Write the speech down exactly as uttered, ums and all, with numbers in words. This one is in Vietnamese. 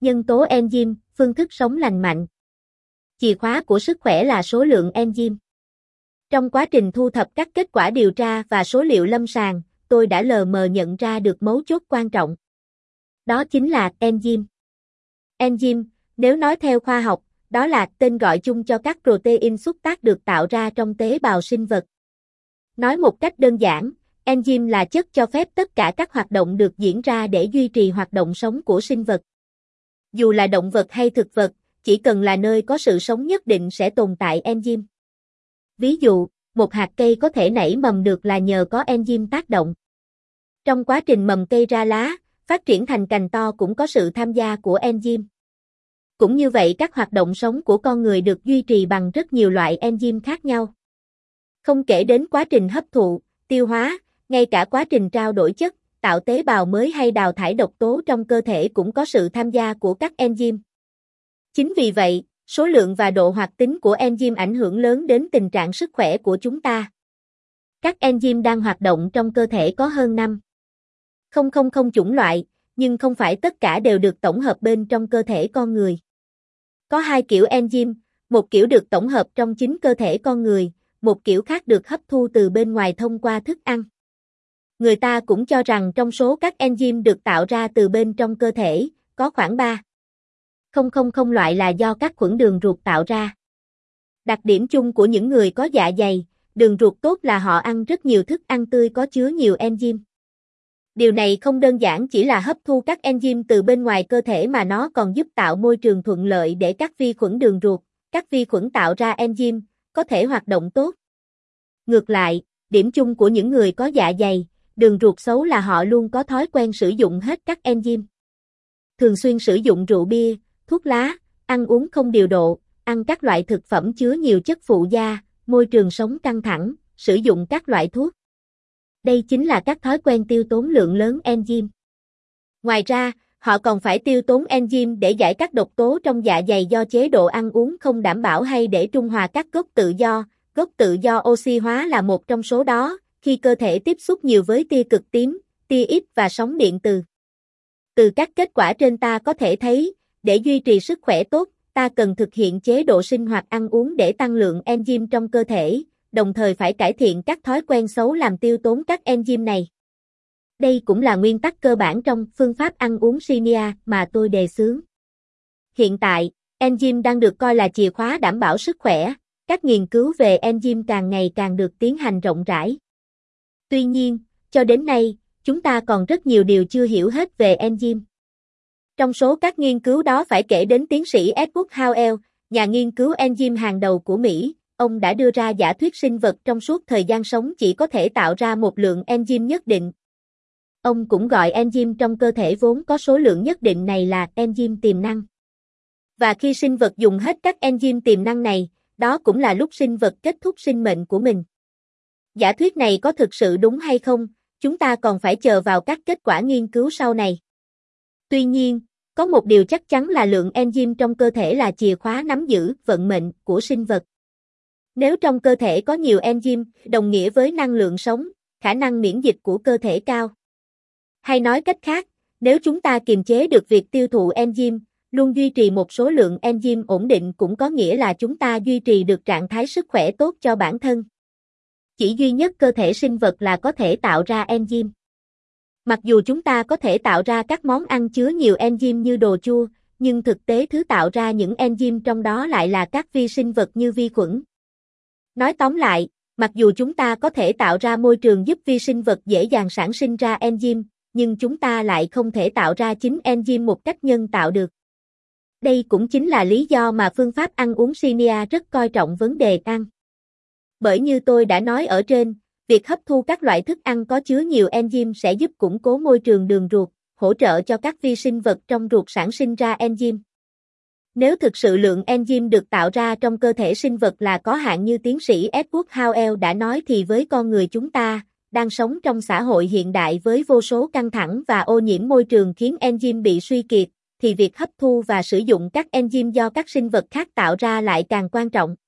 Nhân tố enzyme, phương thức sống lành mạnh. Chìa khóa của sức khỏe là số lượng enzyme. Trong quá trình thu thập các kết quả điều tra và số liệu lâm sàng, tôi đã lờ mờ nhận ra được mấu chốt quan trọng. Đó chính là enzyme. Enzyme, nếu nói theo khoa học, đó là tên gọi chung cho các protein xúc tác được tạo ra trong tế bào sinh vật. Nói một cách đơn giản, enzyme là chất cho phép tất cả các hoạt động được diễn ra để duy trì hoạt động sống của sinh vật. Dù là động vật hay thực vật, chỉ cần là nơi có sự sống nhất định sẽ tồn tại enzyme. Ví dụ, một hạt cây có thể nảy mầm được là nhờ có enzyme tác động. Trong quá trình mầm cây ra lá, phát triển thành cành to cũng có sự tham gia của enzyme. Cũng như vậy, các hoạt động sống của con người được duy trì bằng rất nhiều loại enzyme khác nhau. Không kể đến quá trình hấp thụ, tiêu hóa, ngay cả quá trình trao đổi chất, tạo tế bào mới hay đào thải độc tố trong cơ thể cũng có sự tham gia của các enzyme. Chính vì vậy, số lượng và độ hoạt tính của enzyme ảnh hưởng lớn đến tình trạng sức khỏe của chúng ta. Các enzyme đang hoạt động trong cơ thể có hơn năm nghìn chủng loại, nhưng không phải tất cả đều được tổng hợp bên trong cơ thể con người. Có hai kiểu enzyme, một kiểu được tổng hợp trong chính cơ thể con người, một kiểu khác được hấp thu từ bên ngoài thông qua thức ăn. Người ta cũng cho rằng trong số các enzyme được tạo ra từ bên trong cơ thể, có khoảng ba nghìn loại là do các khuẩn đường ruột tạo ra. Đặc điểm chung của những người có dạ dày, đường ruột tốt là họ ăn rất nhiều thức ăn tươi có chứa nhiều enzyme. Điều này không đơn giản chỉ là hấp thu các enzyme từ bên ngoài cơ thể mà nó còn giúp tạo môi trường thuận lợi để các vi khuẩn đường ruột, các vi khuẩn tạo ra enzyme, có thể hoạt động tốt. Ngược lại, điểm chung của những người có dạ dày, đường ruột xấu là họ luôn có thói quen sử dụng hết các enzyme. Thường xuyên sử dụng rượu bia, thuốc lá, ăn uống không điều độ, ăn các loại thực phẩm chứa nhiều chất phụ gia, môi trường sống căng thẳng, sử dụng các loại thuốc. Đây chính là các thói quen tiêu tốn lượng lớn enzyme. Ngoài ra, họ còn phải tiêu tốn enzyme để giải các độc tố trong dạ dày do chế độ ăn uống không đảm bảo hay để trung hòa các gốc tự do. Gốc tự do oxy hóa là một trong số đó, khi cơ thể tiếp xúc nhiều với tia cực tím, tia X và sóng điện từ. Từ các kết quả trên ta có thể thấy, để duy trì sức khỏe tốt, ta cần thực hiện chế độ sinh hoạt ăn uống để tăng lượng enzyme trong cơ thể, đồng thời phải cải thiện các thói quen xấu làm tiêu tốn các enzyme này. Đây cũng là nguyên tắc cơ bản trong phương pháp ăn uống Shinya mà tôi đề xướng. Hiện tại, enzyme đang được coi là chìa khóa đảm bảo sức khỏe. Các nghiên cứu về enzyme càng ngày càng được tiến hành rộng rãi. Tuy nhiên, cho đến nay, chúng ta còn rất nhiều điều chưa hiểu hết về enzyme. Trong số các nghiên cứu đó phải kể đến tiến sĩ Edward Howell, nhà nghiên cứu enzyme hàng đầu của Mỹ. Ông đã đưa ra giả thuyết sinh vật trong suốt thời gian sống chỉ có thể tạo ra một lượng enzyme nhất định. Ông cũng gọi enzyme trong cơ thể vốn có số lượng nhất định này là enzyme tiềm năng. Và khi sinh vật dùng hết các enzyme tiềm năng này, đó cũng là lúc sinh vật kết thúc sinh mệnh của mình. Giả thuyết này có thực sự đúng hay không, chúng ta còn phải chờ vào các kết quả nghiên cứu sau này. Tuy nhiên, có một điều chắc chắn là lượng enzyme trong cơ thể là chìa khóa nắm giữ vận mệnh của sinh vật. Nếu trong cơ thể có nhiều enzyme, đồng nghĩa với năng lượng sống, khả năng miễn dịch của cơ thể cao. Hay nói cách khác, nếu chúng ta kiềm chế được việc tiêu thụ enzyme, luôn duy trì một số lượng enzyme ổn định cũng có nghĩa là chúng ta duy trì được trạng thái sức khỏe tốt cho bản thân. Chỉ duy nhất cơ thể sinh vật là có thể tạo ra enzyme. Mặc dù chúng ta có thể tạo ra các món ăn chứa nhiều enzyme như đồ chua, nhưng thực tế thứ tạo ra những enzyme trong đó lại là các vi sinh vật như vi khuẩn. Nói tóm lại, mặc dù chúng ta có thể tạo ra môi trường giúp vi sinh vật dễ dàng sản sinh ra enzyme, nhưng chúng ta lại không thể tạo ra chính enzyme một cách nhân tạo được. Đây cũng chính là lý do mà phương pháp ăn uống Shinya rất coi trọng vấn đề ăn. Bởi như tôi đã nói ở trên, việc hấp thu các loại thức ăn có chứa nhiều enzyme sẽ giúp củng cố môi trường đường ruột, hỗ trợ cho các vi sinh vật trong ruột sản sinh ra enzyme. Nếu thực sự lượng enzyme được tạo ra trong cơ thể sinh vật là có hạn như tiến sĩ Edward Howell đã nói thì với con người chúng ta, đang sống trong xã hội hiện đại với vô số căng thẳng và ô nhiễm môi trường khiến enzyme bị suy kiệt, thì việc hấp thu và sử dụng các enzyme do các sinh vật khác tạo ra lại càng quan trọng.